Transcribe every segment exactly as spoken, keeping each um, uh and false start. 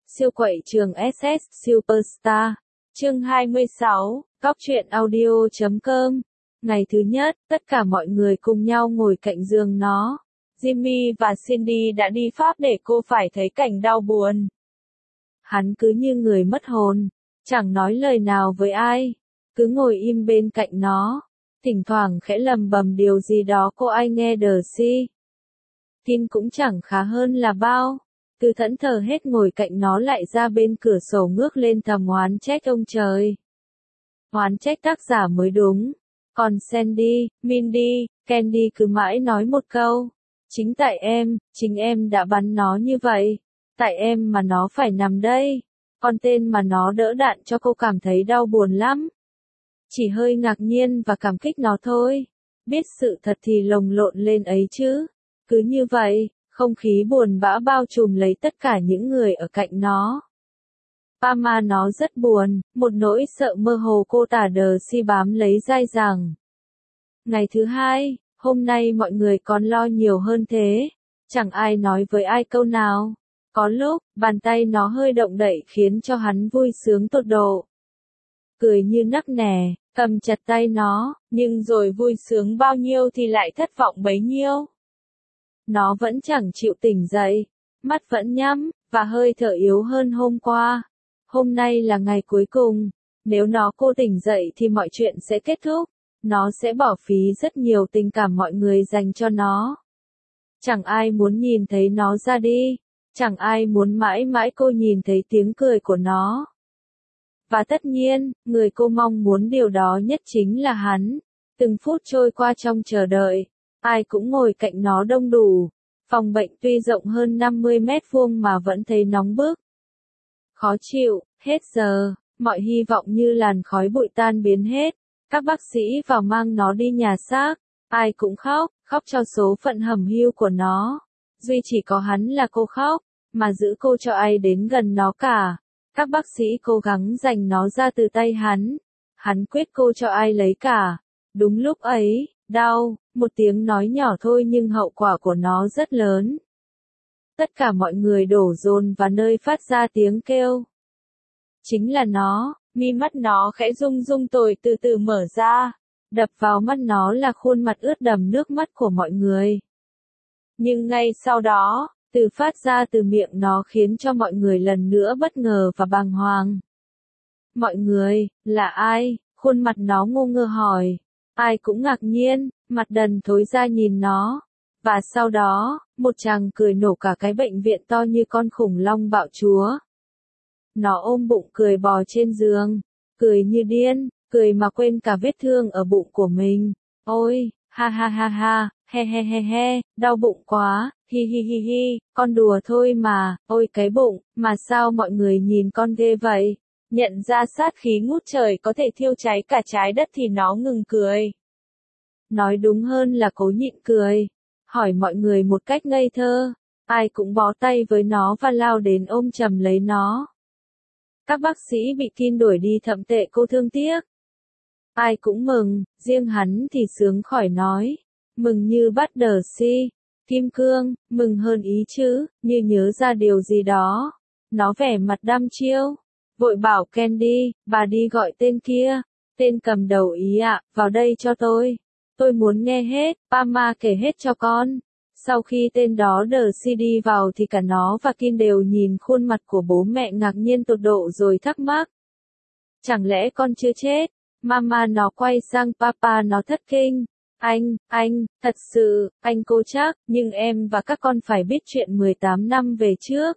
Siêu quậy trường ét ét Superstar. Chương hai mươi sáu, Góc truyện audio chấm com. Ngày thứ nhất, tất cả mọi người cùng nhau ngồi cạnh giường nó. Jimmy và Cindy đã đi Pháp để cô phải thấy cảnh đau buồn. Hắn cứ như người mất hồn, chẳng nói lời nào với ai, cứ ngồi im bên cạnh nó, thỉnh thoảng khẽ lầm bầm điều gì đó cô ai nghe đờ si. Kim cũng chẳng khá hơn là bao, cứ thẫn thờ hết ngồi cạnh nó lại ra bên cửa sổ ngước lên thầm oán trách ông trời. Oán trách tác giả mới đúng, còn Sandy, Mindy, Candy cứ mãi nói một câu, chính tại em, chính em đã bắn nó như vậy, tại em mà nó phải nằm đây, con tên mà nó đỡ đạn cho cô cảm thấy đau buồn lắm. Chỉ hơi ngạc nhiên và cảm kích nó thôi, biết sự thật thì lồng lộn lên ấy chứ, cứ như vậy. Không khí buồn bã bao trùm lấy tất cả những người ở cạnh nó. Pama nó rất buồn, một nỗi sợ mơ hồ cô tả đờ si bám lấy dai dẳng. Ngày thứ hai, hôm nay mọi người còn lo nhiều hơn thế, chẳng ai nói với ai câu nào. Có lúc, bàn tay nó hơi động đậy khiến cho hắn vui sướng tột độ. Cười như nắc nẻ, cầm chặt tay nó, nhưng rồi vui sướng bao nhiêu thì lại thất vọng bấy nhiêu. Nó vẫn chẳng chịu tỉnh dậy, mắt vẫn nhắm, và hơi thở yếu hơn hôm qua. Hôm nay là ngày cuối cùng, nếu nó cô tỉnh dậy thì mọi chuyện sẽ kết thúc, nó sẽ bỏ phí rất nhiều tình cảm mọi người dành cho nó. Chẳng ai muốn nhìn thấy nó ra đi, chẳng ai muốn mãi mãi cô nhìn thấy tiếng cười của nó. Và tất nhiên, người cô mong muốn điều đó nhất chính là hắn. Từng phút trôi qua trong chờ đợi. Ai cũng ngồi cạnh nó đông đủ. Phòng bệnh tuy rộng hơn năm mươi mét vuông mà vẫn thấy nóng bức. Khó chịu, hết giờ, mọi hy vọng như làn khói bụi tan biến hết. Các bác sĩ vào mang nó đi nhà xác. Ai cũng khóc, khóc cho số phận hẩm hiu của nó. Duy chỉ có hắn là cô khóc, mà giữ cô cho ai đến gần nó cả. Các bác sĩ cố gắng giành nó ra từ tay hắn. Hắn quyết cô cho ai lấy cả. Đúng lúc ấy, đau, một tiếng nói nhỏ thôi nhưng hậu quả của nó rất lớn. Tất cả mọi người đổ dồn vào nơi phát ra tiếng kêu. Chính là nó, mi mắt nó khẽ rung rung tồi từ từ mở ra. Đập vào mắt nó là khuôn mặt ướt đẫm nước mắt của mọi người. Nhưng ngay sau đó, từ phát ra từ miệng nó khiến cho mọi người lần nữa bất ngờ và bàng hoàng. Mọi người, là ai? Khuôn mặt nó ngu ngơ hỏi. Ai cũng ngạc nhiên, mặt đần thối ra nhìn nó. Và sau đó, một chàng cười nổ cả cái bệnh viện to như con khủng long bạo chúa. Nó ôm bụng cười bò trên giường, cười như điên, cười mà quên cả vết thương ở bụng của mình. Ôi, ha ha ha ha, he he he he, đau bụng quá, hi hi hi hi, con đùa thôi mà, ôi cái bụng, mà sao mọi người nhìn con ghê vậy? Nhận ra sát khí ngút trời có thể thiêu cháy cả trái đất thì nó ngừng cười. Nói đúng hơn là cố nhịn cười. Hỏi mọi người một cách ngây thơ. Ai cũng bó tay với nó và lao đến ôm chầm lấy nó. Các bác sĩ bị Kim đuổi đi thậm tệ cô thương tiếc. Ai cũng mừng, riêng hắn thì sướng khỏi nói. Mừng như bắt đờ si. Kim cương, mừng hơn ý chứ, như nhớ ra điều gì đó. Nó vẻ mặt đăm chiêu. Vội bảo Candy, bà đi gọi tên kia. Tên cầm đầu ý ạ, vào đây cho tôi. Tôi muốn nghe hết, Pama kể hết cho con. Sau khi tên đó đờ si đi vào thì cả nó và Kim đều nhìn khuôn mặt của bố mẹ ngạc nhiên tột độ rồi thắc mắc. Chẳng lẽ con chưa chết? Mama nó quay sang Papa nó thất kinh. Anh, anh, thật sự, anh cố chắc, nhưng em và các con phải biết chuyện mười tám năm về trước.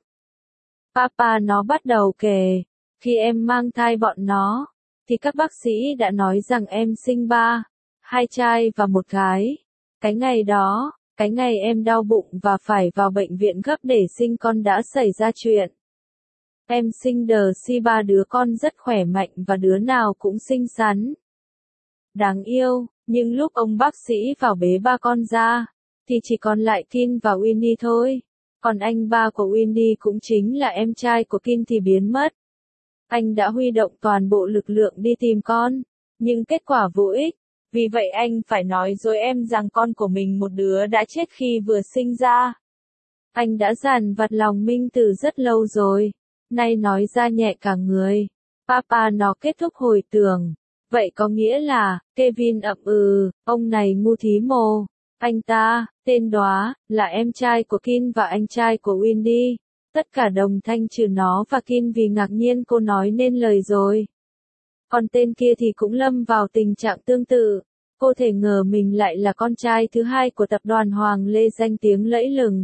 Papa nó bắt đầu kể. Khi em mang thai bọn nó, thì các bác sĩ đã nói rằng em sinh ba, hai trai và một gái. Cái ngày đó, cái ngày em đau bụng và phải vào bệnh viện gấp để sinh con đã xảy ra chuyện. Em sinh đờ si ba đứa con rất khỏe mạnh và đứa nào cũng xinh xắn. Đáng yêu, nhưng lúc ông bác sĩ vào bế ba con ra, thì chỉ còn lại Kim và Winnie thôi. Còn anh ba của Winnie cũng chính là em trai của Kim thì biến mất. Anh đã huy động toàn bộ lực lượng đi tìm con, nhưng kết quả vô ích. Vì vậy anh phải nói dối em rằng con của mình một đứa đã chết khi vừa sinh ra. Anh đã dằn vặt lòng Minh từ rất lâu rồi, nay nói ra nhẹ cả người. Papa nó kết thúc hồi tưởng. Vậy có nghĩa là, Kevin ậm ừ, ông này ngu thí mồ. Anh ta, tên đó, là em trai của Kin và anh trai của Wendy. Tất cả đồng thanh trừ nó và Kin vì ngạc nhiên cô nói nên lời rồi. Còn tên kia thì cũng lâm vào tình trạng tương tự. Cô thể ngờ mình lại là con trai thứ hai của tập đoàn Hoàng Lê danh tiếng lẫy lừng.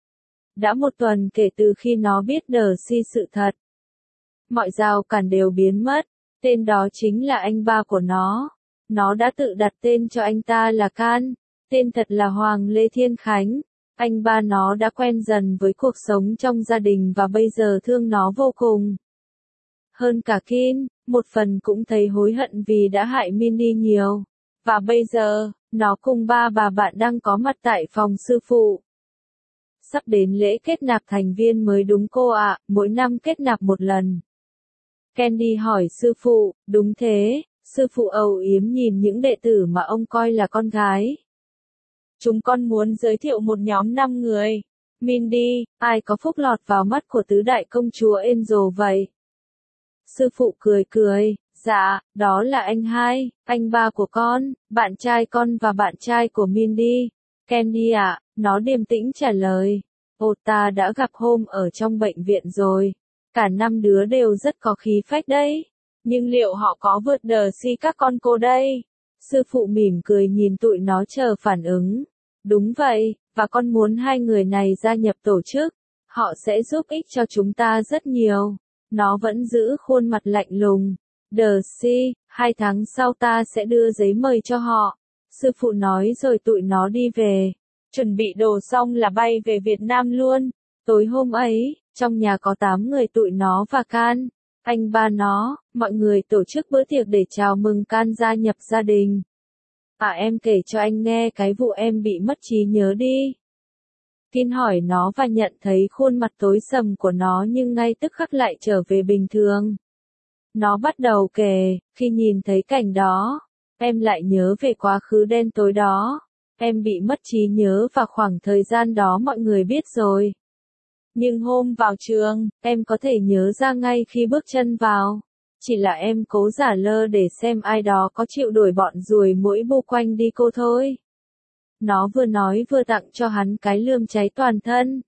Đã một tuần kể từ khi nó biết Darcy sự thật. Mọi rào cản đều biến mất. Tên đó chính là anh ba của nó. Nó đã tự đặt tên cho anh ta là Can. Tên thật là Hoàng Lê Thiên Khánh. Anh ba nó đã quen dần với cuộc sống trong gia đình và bây giờ thương nó vô cùng. Hơn cả Kin, một phần cũng thấy hối hận vì đã hại Mindy nhiều. Và bây giờ, nó cùng ba bà bạn đang có mặt tại phòng sư phụ. Sắp đến lễ kết nạp thành viên mới đúng cô ạ, mỗi năm kết nạp một lần. Candy hỏi sư phụ, đúng thế, sư phụ âu yếm nhìn những đệ tử mà ông coi là con gái. Chúng con muốn giới thiệu một nhóm năm người. Mindy, ai có phúc lọt vào mắt của tứ đại công chúa Angel vậy? Sư phụ cười cười, dạ, đó là anh hai, anh ba của con, bạn trai con và bạn trai của Mindy. Candy ạ, nó điềm tĩnh trả lời. Ồ ta đã gặp hôm ở trong bệnh viện rồi. Cả năm đứa đều rất có khí phách đấy. Nhưng liệu họ có vượt Darcy các con cô đây? Sư phụ mỉm cười nhìn tụi nó chờ phản ứng. Đúng vậy, và con muốn hai người này gia nhập tổ chức. Họ sẽ giúp ích cho chúng ta rất nhiều. Nó vẫn giữ khuôn mặt lạnh lùng. Darcy, hai tháng sau ta sẽ đưa giấy mời cho họ. Sư phụ nói rồi tụi nó đi về. Chuẩn bị đồ xong là bay về Việt Nam luôn. Tối hôm ấy, trong nhà có tám người tụi nó và Can. Anh ba nó, mọi người tổ chức bữa tiệc để chào mừng Can gia nhập gia đình. À em kể cho anh nghe cái vụ em bị mất trí nhớ đi. Kin hỏi nó và nhận thấy khuôn mặt tối sầm của nó nhưng ngay tức khắc lại trở về bình thường. Nó bắt đầu kể, khi nhìn thấy cảnh đó, em lại nhớ về quá khứ đen tối đó. Em bị mất trí nhớ và khoảng thời gian đó mọi người biết rồi. Nhưng hôm vào trường, em có thể nhớ ra ngay khi bước chân vào. Chỉ là em cố giả lơ để xem ai đó có chịu đuổi bọn ruồi muỗi bu quanh đi cô thôi. Nó vừa nói vừa tặng cho hắn cái lườm cháy toàn thân.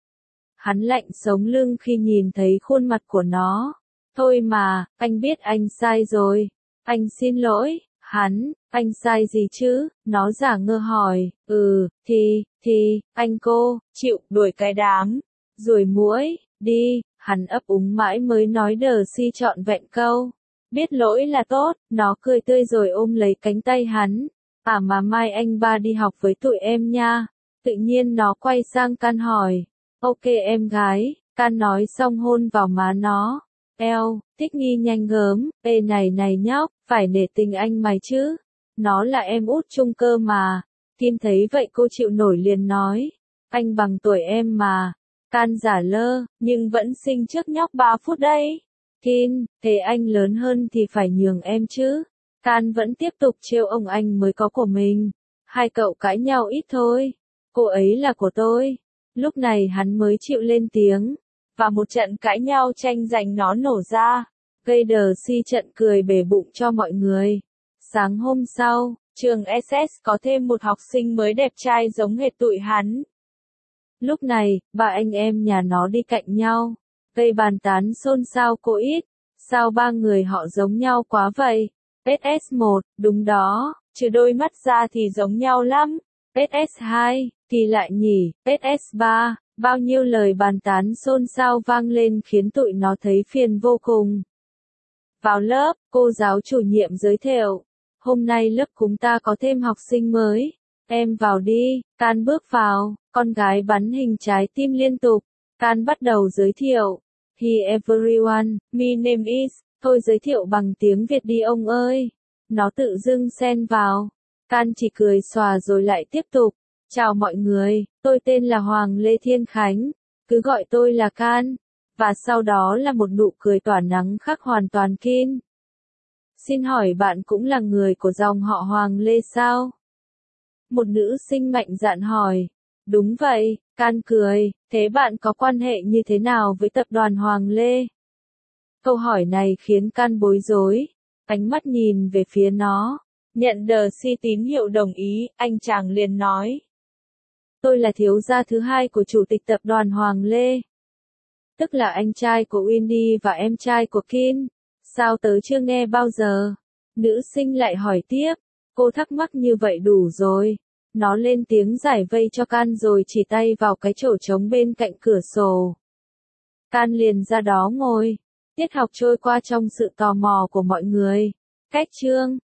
Hắn lạnh sống lưng khi nhìn thấy khuôn mặt của nó. Thôi mà, anh biết anh sai rồi. Anh xin lỗi, hắn, anh sai gì chứ? Nó giả ngơ hỏi, ừ, thì, thì, anh cô, chịu đuổi cái đám ruồi muỗi, đi, hắn ấp úng mãi mới nói Darcy trọn vẹn câu. Biết lỗi là tốt, nó cười tươi rồi ôm lấy cánh tay hắn. À mà mai anh ba đi học với tụi em nha. Tự nhiên nó quay sang Can hỏi. Ok em gái, Can nói xong hôn vào má nó. Eo, thích nghi nhanh gớm, ê này này nhóc, phải nể tình anh mày chứ. Nó là em út chung cơ mà. Kim thấy vậy cô chịu nổi liền nói. Anh bằng tuổi em mà. Can giả lơ, nhưng vẫn sinh trước nhóc ba phút đấy. Kim, thế anh lớn hơn thì phải nhường em chứ. Can vẫn tiếp tục trêu ông anh mới có của mình. Hai cậu cãi nhau ít thôi. Cô ấy là của tôi. Lúc này hắn mới chịu lên tiếng. Và một trận cãi nhau tranh giành nó nổ ra. Gây Darcy trận cười bể bụng cho mọi người. Sáng hôm sau, trường ét ét có thêm một học sinh mới đẹp trai giống hệt tụi hắn. Lúc này, ba anh em nhà nó đi cạnh nhau. Gây bàn tán xôn xao cô ít. Sao ba người họ giống nhau quá vậy? ét ét một, đúng đó, trừ đôi mắt ra thì giống nhau lắm. ét ét hai, kỳ lại nhỉ, ét ét ba, bao nhiêu lời bàn tán xôn xao vang lên khiến tụi nó thấy phiền vô cùng. Vào lớp, cô giáo chủ nhiệm giới thiệu. Hôm nay lớp chúng ta có thêm học sinh mới. Em vào đi, Can bước vào, con gái bắn hình trái tim liên tục. Can bắt đầu giới thiệu. Hi everyone, my name is. Thôi giới thiệu bằng tiếng Việt đi ông ơi. Nó tự dưng xen vào. Can chỉ cười xòa rồi lại tiếp tục. Chào mọi người, tôi tên là Hoàng Lê Thiên Khánh. Cứ gọi tôi là Can. Và sau đó là một nụ cười tỏa nắng khác hoàn toàn Kin. Xin hỏi bạn cũng là người của dòng họ Hoàng Lê sao? Một nữ sinh mạnh dạn hỏi. Đúng vậy, Can cười, thế bạn có quan hệ như thế nào với tập đoàn Hoàng Lê? Câu hỏi này khiến Can bối rối, ánh mắt nhìn về phía nó. Nhận đờ si tín hiệu đồng ý, anh chàng liền nói. Tôi là thiếu gia thứ hai của chủ tịch tập đoàn Hoàng Lê. Tức là anh trai của Wendy và em trai của Kin. Sao tớ chưa nghe bao giờ? Nữ sinh lại hỏi tiếp. Cô thắc mắc như vậy đủ rồi. Nó lên tiếng giải vây cho Can rồi chỉ tay vào cái chỗ trống bên cạnh cửa sổ. Can liền ra đó ngồi. Tiết học trôi qua trong sự tò mò của mọi người. Cách chương